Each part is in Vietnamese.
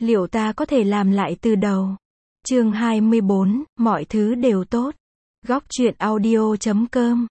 Liệu ta có thể làm lại từ đầu? Chương 24, mọi thứ đều tốt. Góc truyện audio.com.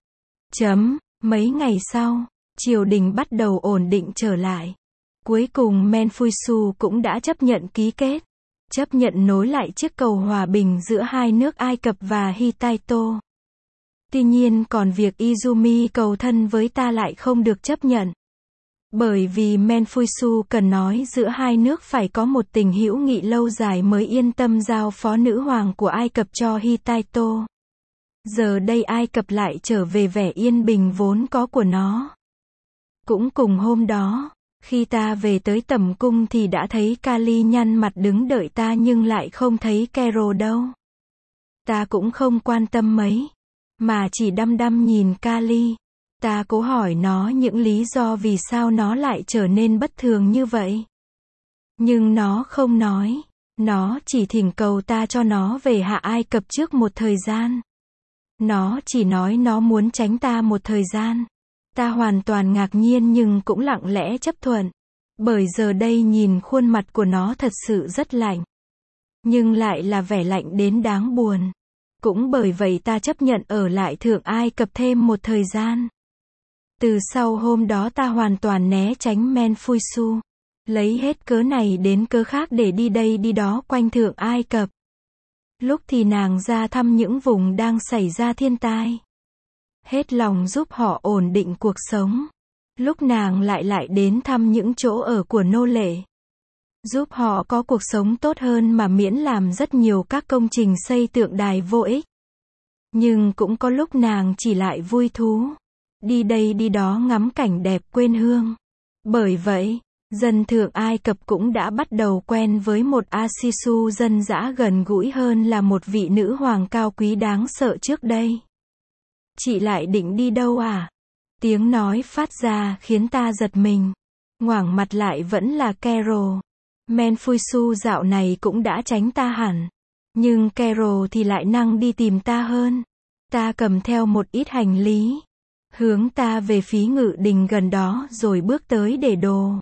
Mấy ngày sau, triều đình bắt đầu ổn định trở lại. Cuối cùng Menfuisu cũng đã chấp nhận ký kết, chấp nhận nối lại chiếc cầu hòa bình giữa hai nước Ai Cập và Hittito. Tuy nhiên còn việc Izumi cầu thân với ta lại không được chấp nhận. Bởi vì Menfuisu cần nói giữa hai nước phải có một tình hữu nghị lâu dài mới yên tâm giao phó nữ hoàng của Ai Cập cho Hittito. Giờ đây Ai Cập lại trở về vẻ yên bình vốn có của nó. Cũng cùng hôm đó, khi ta về tới tẩm cung thì đã thấy Kali nhăn mặt đứng đợi ta nhưng lại không thấy Kero đâu. Ta cũng không quan tâm mấy, mà chỉ đăm đăm nhìn Kali. Ta cố hỏi nó những lý do vì sao nó lại trở nên bất thường như vậy. Nhưng nó không nói, nó chỉ thỉnh cầu ta cho nó về Hạ Ai Cập trước một thời gian. Nó chỉ nói nó muốn tránh ta một thời gian. Ta hoàn toàn ngạc nhiên nhưng cũng lặng lẽ chấp thuận. Bởi giờ đây nhìn khuôn mặt của nó thật sự rất lạnh. Nhưng lại là vẻ lạnh đến đáng buồn. Cũng bởi vậy ta chấp nhận ở lại Thượng Ai Cập thêm một thời gian. Từ sau hôm đó ta hoàn toàn né tránh Menfuisu. Lấy hết cớ này đến cớ khác để đi đây đi đó quanh Thượng Ai Cập. Lúc thì nàng ra thăm những vùng đang xảy ra thiên tai. Hết lòng giúp họ ổn định cuộc sống. Lúc nàng lại đến thăm những chỗ ở của nô lệ. Giúp họ có cuộc sống tốt hơn mà miễn làm rất nhiều các công trình xây tượng đài vô ích. Nhưng cũng có lúc nàng chỉ lại vui thú. Đi đây đi đó ngắm cảnh đẹp quê hương. Bởi vậy, dân Thượng Ai Cập cũng đã bắt đầu quen với một Asisu dân dã gần gũi hơn là một vị nữ hoàng cao quý đáng sợ trước đây. Chị lại định đi đâu à? Tiếng nói phát ra khiến ta giật mình. Ngoảnh mặt lại vẫn là Kero. Menfuisu dạo này cũng đã tránh ta hẳn. Nhưng Kero thì lại năng đi tìm ta hơn. Ta cầm theo một ít hành lý. Hướng ta về phía ngự đình gần đó rồi bước tới để đồ.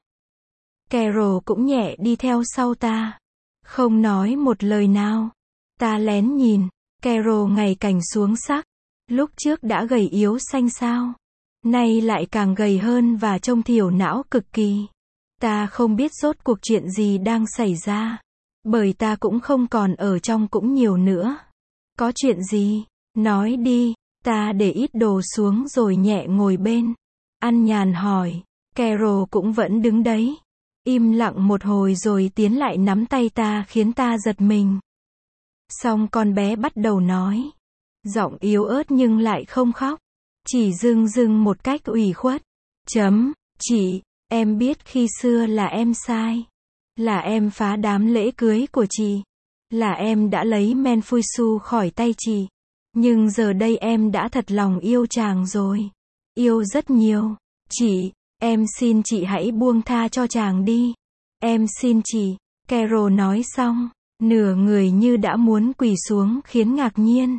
Kero cũng nhẹ đi theo sau ta. Không nói một lời nào. Ta lén nhìn. Kero ngày càng xuống sắc. Lúc trước đã gầy yếu xanh xao. Nay lại càng gầy hơn và trông thiểu não cực kỳ. Ta không biết rốt cuộc chuyện gì đang xảy ra. Bởi ta cũng không còn ở trong cũng nhiều nữa. Có chuyện gì? Nói đi. Ta để ít đồ xuống rồi nhẹ ngồi bên. Ăn nhàn hỏi. Kero cũng vẫn đứng đấy. Im lặng một hồi rồi tiến lại nắm tay ta khiến ta giật mình. Xong con bé bắt đầu nói. Giọng yếu ớt nhưng lại không khóc. Chỉ dưng một cách ủy khuất. Chị, em biết khi xưa là em sai. Là em phá đám lễ cưới của chị. Là em đã lấy Menfuisu khỏi tay chị. Nhưng giờ đây em đã thật lòng yêu chàng rồi. Yêu rất nhiều. Chị, em xin chị hãy buông tha cho chàng đi. Em xin chị. Kero nói xong, nửa người như đã muốn quỳ xuống khiến ngạc nhiên.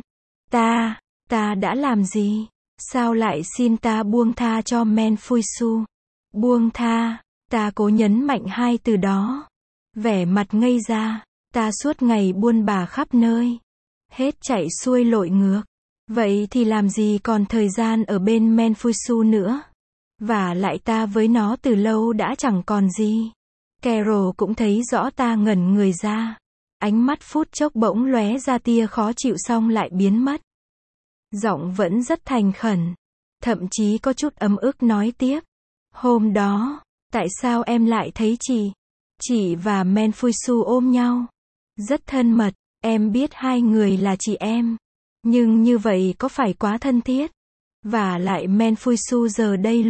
Ta đã làm gì? Sao lại xin ta buông tha cho Menfuisu? Buông tha, ta cố nhấn mạnh hai từ đó. Vẻ mặt ngây ra, ta suốt ngày buôn bà khắp nơi. Hết chạy xuôi lội ngược. Vậy thì làm gì còn thời gian ở bên Menfuisu nữa? Và lại ta với nó từ lâu đã chẳng còn gì. Kero cũng thấy rõ ta ngẩn người ra. Ánh mắt phút chốc bỗng lóe ra tia khó chịu xong lại biến mất. Giọng vẫn rất thành khẩn. Thậm chí có chút ấm ức nói tiếp. Hôm đó, tại sao em lại thấy chị và Menfuisu ôm nhau? Rất thân mật, em biết hai người là chị em. Nhưng như vậy có phải quá thân thiết? Và lại Menfuisu giờ đây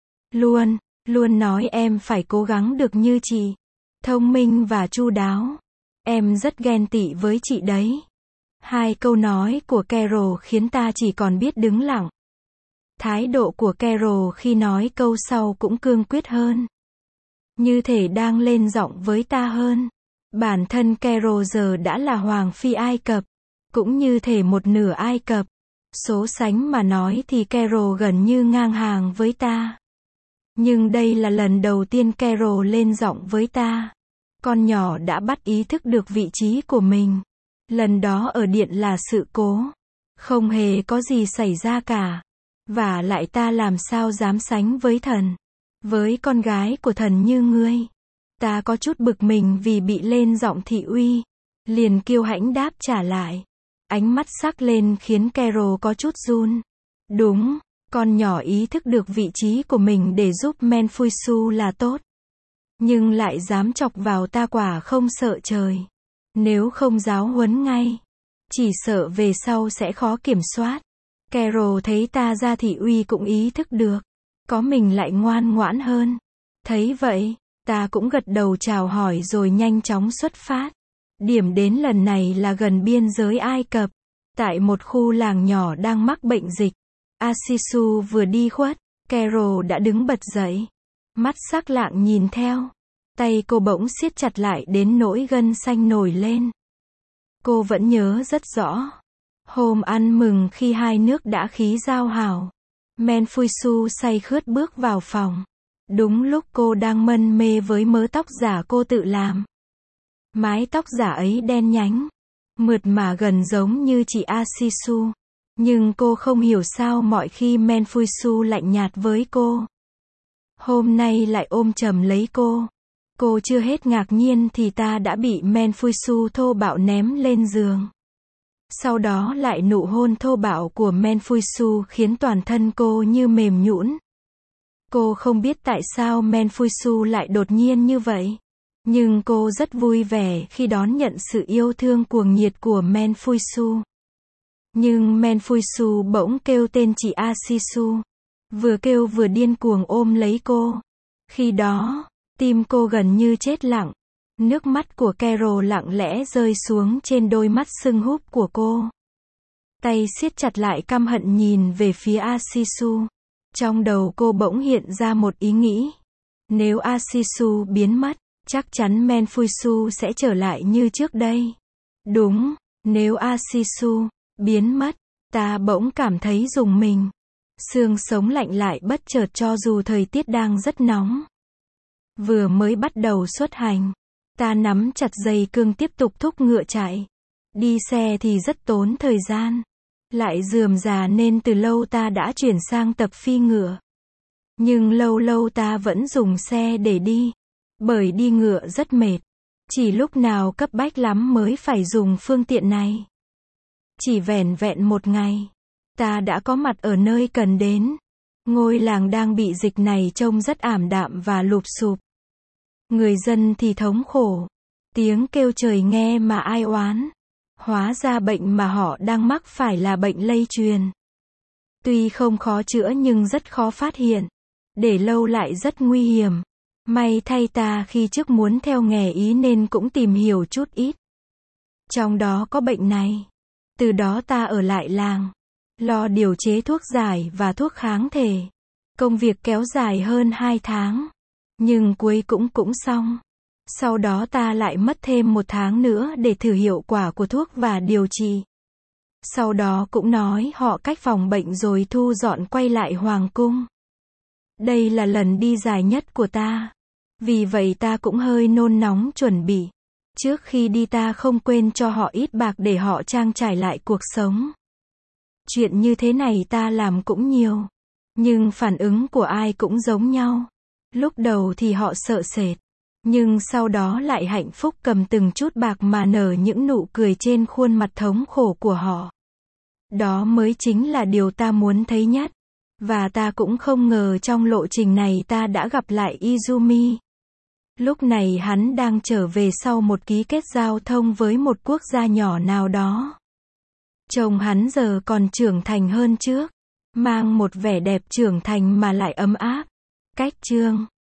luôn nói em phải cố gắng được như chị. Thông minh và chu đáo. Em rất ghen tị với chị đấy. Hai câu nói của Kero khiến ta chỉ còn biết đứng lặng. Thái độ của Kero khi nói câu sau cũng cương quyết hơn. Như thể đang lên giọng với ta hơn. Bản thân Kero giờ đã là Hoàng phi Ai Cập. Cũng như thể một nửa Ai Cập. Số sánh mà nói thì Kero gần như ngang hàng với ta. Nhưng đây là lần đầu tiên Kero lên giọng với ta. con nhỏ đã bắt ý thức được vị trí của mình. Lần đó ở điện là sự cố. Không hề có gì xảy ra cả. Và lại ta làm sao dám sánh với thần. Với con gái của thần như ngươi. Ta có chút bực mình vì bị lên giọng thị uy. Liền kiêu hãnh đáp trả lại. Ánh mắt sắc lên khiến Carol có chút run. Đúng, con nhỏ ý thức được vị trí của mình để giúp Menfuisu là tốt. Nhưng lại dám chọc vào ta quả không sợ trời. Nếu không giáo huấn ngay, chỉ sợ về sau sẽ khó kiểm soát. Carol thấy ta ra thị uy cũng ý thức được. Có mình lại ngoan ngoãn hơn. Thấy vậy, ta cũng gật đầu chào hỏi rồi nhanh chóng xuất phát. Điểm đến lần này là gần biên giới Ai Cập. Tại một khu làng nhỏ đang mắc bệnh dịch. Asisu vừa đi khuất, Carol đã đứng bật dậy. Mắt sắc lạng nhìn theo. Tay cô bỗng siết chặt lại đến nỗi gân xanh nổi lên. Cô vẫn nhớ rất rõ. Hôm ăn mừng khi hai nước đã khí giao hảo. Menfuisu say khướt bước vào phòng. Đúng lúc cô đang mân mê với mớ tóc giả cô tự làm. Mái tóc giả ấy đen nhánh, mượt mà gần giống như chị Asisu. Nhưng cô không hiểu sao mọi khi Menfuisu lạnh nhạt với cô. Hôm nay lại ôm chầm lấy cô. Cô chưa hết ngạc nhiên thì ta đã bị Menfuisu thô bạo ném lên giường. Sau đó lại nụ hôn thô bạo của Menfuisu khiến toàn thân cô như mềm nhũn. Cô không biết tại sao Menfuisu lại đột nhiên như vậy. Nhưng cô rất vui vẻ khi đón nhận sự yêu thương cuồng nhiệt của Menfuisu. Nhưng Menfuisu bỗng kêu tên chị Asisu. Vừa kêu vừa điên cuồng ôm lấy cô. Khi đó, tim cô gần như chết lặng. Nước mắt của Carol lặng lẽ rơi xuống trên đôi mắt sưng húp của cô. Tay siết chặt lại căm hận nhìn về phía Asisu. Trong đầu cô bỗng hiện ra một ý nghĩ. Nếu Asisu biến mất, chắc chắn Menfuisu sẽ trở lại như trước đây. Đúng, nếu Asisu biến mất, ta bỗng cảm thấy rùng mình. Xương sống lạnh lại bất chợt cho dù thời tiết đang rất nóng. Vừa mới bắt đầu xuất hành, ta nắm chặt dây cương tiếp tục thúc ngựa chạy. Đi xe thì rất tốn thời gian. Lại rườm rà nên từ lâu ta đã chuyển sang tập phi ngựa. Nhưng lâu lâu ta vẫn dùng xe để đi. Bởi đi ngựa rất mệt. Chỉ lúc nào cấp bách lắm mới phải dùng phương tiện này. Chỉ vẻn vẹn một ngày, ta đã có mặt ở nơi cần đến. Ngôi làng đang bị dịch này trông rất ảm đạm và lụp xụp. Người dân thì thống khổ. Tiếng kêu trời nghe mà ai oán. Hóa ra bệnh mà họ đang mắc phải là bệnh lây truyền. Tuy không khó chữa nhưng rất khó phát hiện. Để lâu lại rất nguy hiểm. May thay ta khi trước muốn theo nghề y nên cũng tìm hiểu chút ít. Trong đó có bệnh này. Từ đó ta ở lại làng. Lo điều chế thuốc giải và thuốc kháng thể. Công việc kéo dài hơn 2 tháng. Nhưng cuối cũng xong. Sau đó ta lại mất thêm 1 tháng nữa để thử hiệu quả của thuốc và điều trị. Sau đó cũng nói họ cách phòng bệnh rồi thu dọn quay lại hoàng cung. Đây là lần đi dài nhất của ta. Vì vậy ta cũng hơi nôn nóng chuẩn bị. Trước khi đi ta không quên cho họ ít bạc để họ trang trải lại cuộc sống. Chuyện như thế này ta làm cũng nhiều. Nhưng phản ứng của ai cũng giống nhau. Lúc đầu thì họ sợ sệt. Nhưng sau đó lại hạnh phúc cầm từng chút bạc mà nở những nụ cười trên khuôn mặt thống khổ của họ. Đó mới chính là điều ta muốn thấy nhất. Và ta cũng không ngờ trong lộ trình này ta đã gặp lại Izumi. Lúc này hắn đang trở về sau một ký kết giao thông với một quốc gia nhỏ nào đó. Trông hắn giờ còn trưởng thành hơn trước. Mang một vẻ đẹp trưởng thành mà lại ấm áp. Cách chương